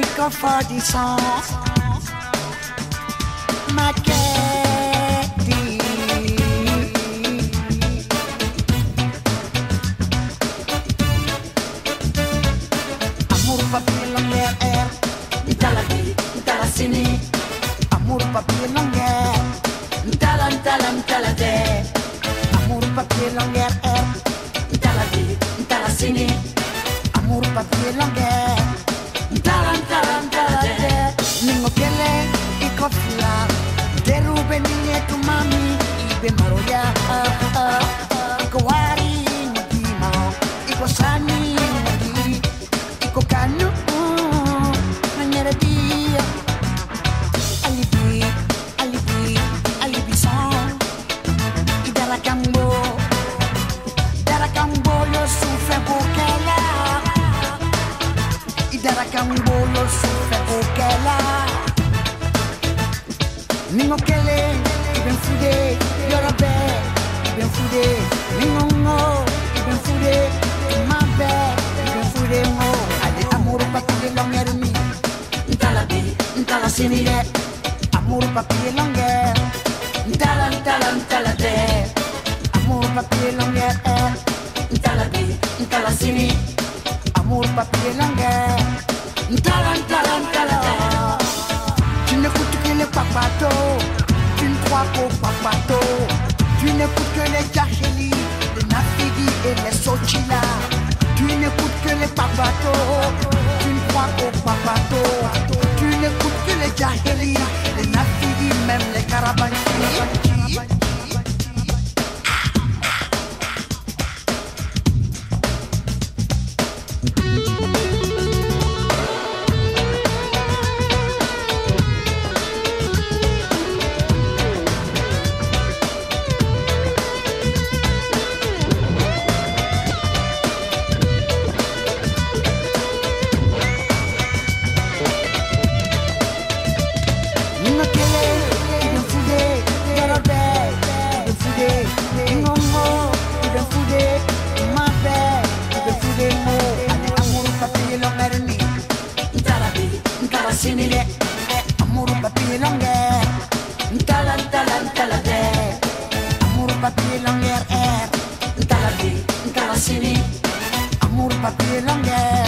go for the song. My caddy. Amor papier longueur air. Ntala di, ntala sini. Amor papier longueur. Ntala ntala ntala de. Amor papier longueur air. Ntala di, ntala sini. Amor papier longueur. Ntala ntala ntala de. Ningo kele iko fila. Derube ninye tu mami. Ibe maroya. Iko wari ngima. Iko sani ngadi. Iko kanu. Nanyere dia. Alibi, alibi, alibi song. Idara kambo. Idara kambo yo souffre bokela. Idara kambo yo souffre bokela. Ningo kele, iben fude, yorabe, iben fude. Ningo ngo, iben fude, mabe, iben fude ngo. Ale amor papier longueur mi. Ntala bi, ntala sini de. Amor papier longueur. Ntala ntala ntala de. Amor papier longueur. Ntala bi, ntala sini. Amor papier longueur. Ntala ntala ntala de. Tu n'écoutes que les papatos, tu ne crois qu'au papato. Tu n'écoutes que les jaheli, les nafidi et les sochila. Tu n'écoutes que les papatos, tu ne crois qu'au papato. Tu n'écoutes que les jaheli, les nafidi, même les carabanchi. Amor papier longueur, ntala ntala ntala de. Amor papier longueur, ntala di, ntala sini. Amor papier longueur.